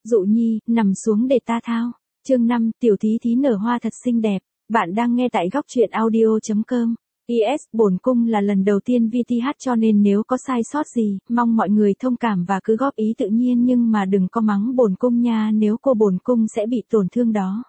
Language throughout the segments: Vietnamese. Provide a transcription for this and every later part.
Dụ Nhi, nằm xuống để ta thao. Chương 5, tiểu thí thí nở hoa thật xinh đẹp. Bạn đang nghe tại góc truyện audio.com. PS, bổn cung là lần đầu tiên VT hát cho nên nếu có sai sót gì, mong mọi người thông cảm và cứ góp ý tự nhiên nhưng mà đừng có mắng bổn cung nha, nếu cô bổn cung sẽ bị tổn thương đó.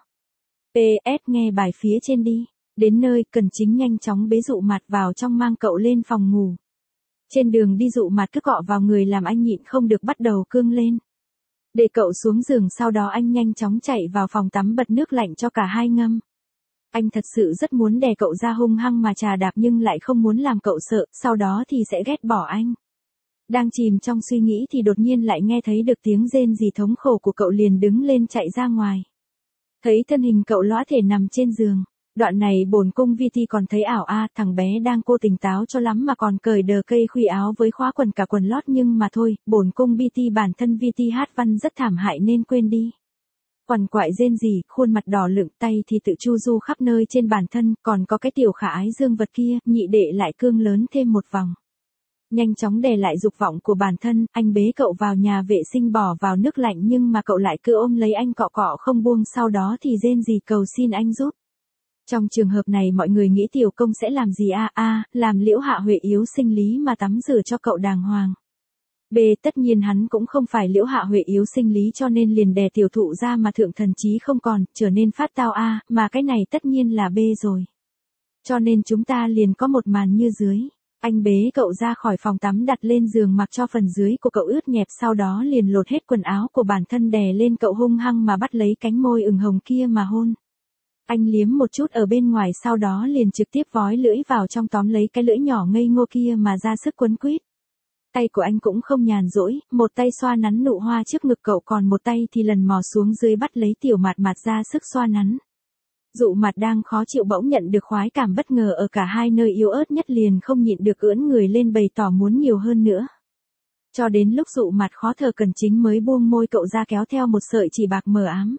PS, nghe bài phía trên đi. Đến nơi, Cần Chính nhanh chóng bế Dụ Mạt vào trong mang cậu lên phòng ngủ. Trên đường đi Dụ Mạt cứ cọ vào người làm anh nhịn không được bắt đầu cương lên. Để cậu xuống giường sau đó anh nhanh chóng chạy vào phòng tắm bật nước lạnh cho cả hai ngâm. Anh thật sự rất muốn đè cậu ra hung hăng mà chà đạp nhưng lại không muốn làm cậu sợ, sau đó thì sẽ ghét bỏ anh. Đang chìm trong suy nghĩ thì đột nhiên lại nghe thấy được tiếng rên rỉ thống khổ của cậu liền đứng lên chạy ra ngoài. Thấy thân hình cậu lõa thể nằm trên giường. Đoạn này bổn cung VT còn thấy ảo thằng bé đang cô tỉnh táo cho lắm mà còn cởi đờ cây khuy áo với khóa quần cả quần lót nhưng mà thôi, bổn cung BT bản thân VT hát văn rất thảm hại nên quên đi. Quằn quại rên rỉ, khuôn mặt đỏ lựng, tay thì tự chu du khắp nơi trên bản thân, còn có cái tiểu khả ái dương vật kia, nhị đệ lại cương lớn thêm một vòng. Nhanh chóng đè lại dục vọng của bản thân, anh bế cậu vào nhà vệ sinh bỏ vào nước lạnh nhưng mà cậu lại cứ ôm lấy anh cọ cọ không buông, sau đó thì rên rỉ cầu xin anh giúp. Trong trường hợp này mọi người nghĩ tiểu công sẽ làm gì làm Liễu Hạ Huệ yếu sinh lý mà tắm rửa cho cậu đàng hoàng. B. Tất nhiên hắn cũng không phải Liễu Hạ Huệ yếu sinh lý cho nên liền đè tiểu thụ ra mà thượng thần trí không còn, trở nên phát tao mà cái này tất nhiên là B rồi. Cho nên chúng ta liền có một màn như dưới. Anh bế cậu ra khỏi phòng tắm đặt lên giường mặc cho phần dưới của cậu ướt nhẹp sau đó liền lột hết quần áo của bản thân đè lên cậu hung hăng mà bắt lấy cánh môi ửng hồng kia mà hôn. Anh liếm một chút ở bên ngoài sau đó liền trực tiếp vói lưỡi vào trong tóm lấy cái lưỡi nhỏ ngây ngô kia mà ra sức quấn quýt. Tay của anh cũng không nhàn rỗi, một tay xoa nắn nụ hoa trước ngực cậu còn một tay thì lần mò xuống dưới bắt lấy tiểu Mạt Mạt ra sức xoa nắn. Dụ Mạt đang khó chịu bỗng nhận được khoái cảm bất ngờ ở cả hai nơi yếu ớt nhất liền không nhịn được ưỡn người lên bày tỏ muốn nhiều hơn nữa. Cho đến lúc Dụ Mạt khó thở Cần Chính mới buông môi cậu ra kéo theo một sợi chỉ bạc mờ ám.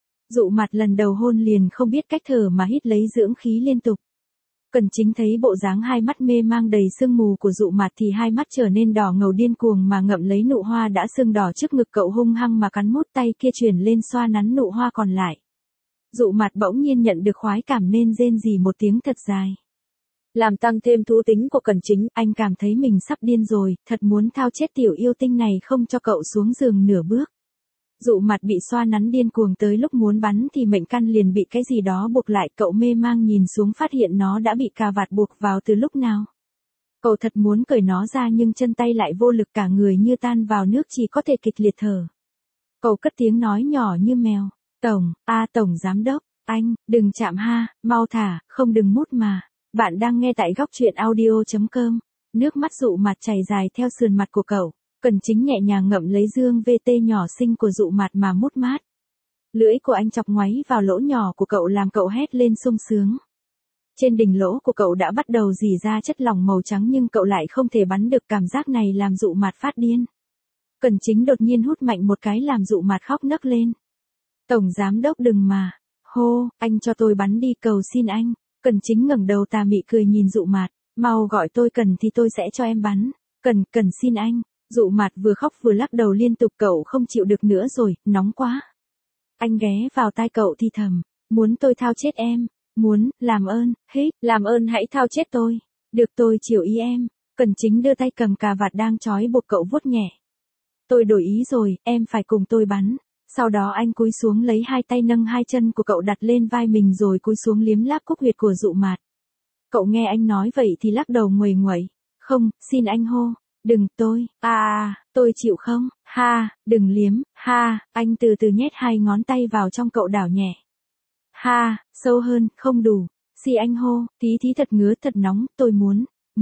Dụ Mạt lần đầu hôn liền không biết cách thở mà hít lấy dưỡng khí liên tục. Cần Chính thấy bộ dáng hai mắt mê mang đầy sương mù của Dụ Mạt thì hai mắt trở nên đỏ ngầu điên cuồng mà ngậm lấy nụ hoa đã sưng đỏ trước ngực cậu hung hăng mà cắn mút, tay kia chuyển lên xoa nắn nụ hoa còn lại. Dụ Mạt bỗng nhiên nhận được khoái cảm nên rên rỉ một tiếng thật dài. Làm tăng thêm thú tính của Cần Chính, anh cảm thấy mình sắp điên rồi, thật muốn thao chết tiểu yêu tinh này không cho cậu xuống giường nửa bước. Dụ Mạt bị xoa nắn điên cuồng tới lúc muốn bắn thì mệnh căn liền bị cái gì đó buộc lại, cậu mê mang nhìn xuống phát hiện nó đã bị cà vạt buộc vào từ lúc nào. Cậu thật muốn cởi nó ra nhưng chân tay lại vô lực, cả người như tan vào nước chỉ có thể kịch liệt thở. Cậu cất tiếng nói nhỏ như mèo, Tổng, Tổng Giám Đốc, anh, đừng chạm mau thả, không đừng mút mà. Bạn đang nghe tại góc truyện audio.com. Nước mắt Dụ Mạt chảy dài theo sườn mặt của cậu. Cần Chính nhẹ nhàng ngậm lấy dương VT nhỏ xinh của Dụ Mạt mà mút mát. Lưỡi của anh chọc ngoáy vào lỗ nhỏ của cậu làm cậu hét lên sung sướng. Trên đỉnh lỗ của cậu đã bắt đầu rỉ ra chất lỏng màu trắng nhưng cậu lại không thể bắn được, cảm giác này làm Dụ Mạt phát điên. Cần Chính đột nhiên hút mạnh một cái làm Dụ Mạt khóc nấc lên. Tổng Giám Đốc đừng mà. Hô, anh cho tôi bắn đi, cầu xin anh. Cần Chính ngẩng đầu tà mị cười nhìn Dụ Mạt, mau gọi tôi Cần thì tôi sẽ cho em bắn. Cần xin anh. Dụ Mạt vừa khóc vừa lắc đầu liên tục, cậu không chịu được nữa rồi, nóng quá. Anh ghé vào tai cậu thì thầm, muốn tôi thao chết em, muốn, làm ơn, làm ơn hãy thao chết tôi, được tôi chiều ý em. Cần Chính đưa tay cầm cà vạt đang trói buộc cậu vuốt nhẹ. Tôi đổi ý rồi, em phải cùng tôi bắn. Sau đó anh cúi xuống lấy hai tay nâng hai chân của cậu đặt lên vai mình rồi cúi xuống liếm láp cúc huyệt của Dụ Mạt. Cậu nghe anh nói vậy thì lắc đầu nguầy nguẩy, không, xin anh hô. Đừng, tôi chịu không, đừng liếm, anh từ từ nhét hai ngón tay vào trong cậu đảo nhẹ. Sâu hơn, không đủ, anh hô, tí thật ngứa thật nóng, tôi muốn,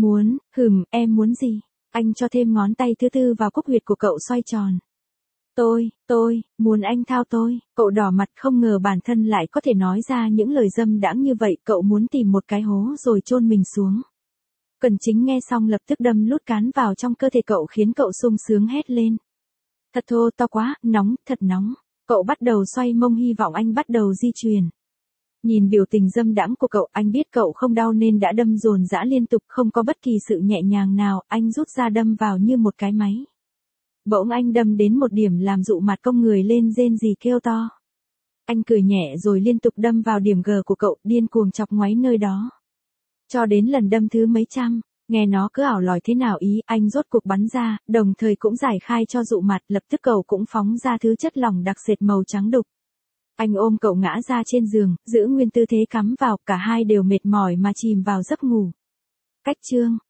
em muốn gì? Anh cho thêm ngón tay thứ tư vào cúc huyệt của cậu xoay tròn. Tôi, muốn anh thao tôi, cậu đỏ mặt không ngờ bản thân lại có thể nói ra những lời dâm đãng như vậy, cậu muốn tìm một cái hố rồi chôn mình xuống. Cần Chính nghe xong lập tức đâm lút cán vào trong cơ thể cậu khiến cậu sung sướng hét lên. Thật thô to quá, nóng, thật nóng. Cậu bắt đầu xoay mông hy vọng anh bắt đầu di chuyển. Nhìn biểu tình dâm đãng của cậu, anh biết cậu không đau nên đã đâm dồn dã liên tục, không có bất kỳ sự nhẹ nhàng nào, anh rút ra đâm vào như một cái máy. Bỗng anh đâm đến một điểm làm dụ mặt cong người lên rên rỉ kêu to. Anh cười nhẹ rồi liên tục đâm vào điểm G của cậu, điên cuồng chọc ngoáy nơi đó. Cho đến lần đâm thứ mấy trăm, nghe nó cứ ảo lòi thế nào ý, anh rốt cuộc bắn ra, đồng thời cũng giải khai cho dụ mặt, lập tức cậu cũng phóng ra thứ chất lỏng đặc sệt màu trắng đục. Anh ôm cậu ngã ra trên giường, giữ nguyên tư thế cắm vào, cả hai đều mệt mỏi mà chìm vào giấc ngủ. Cách chương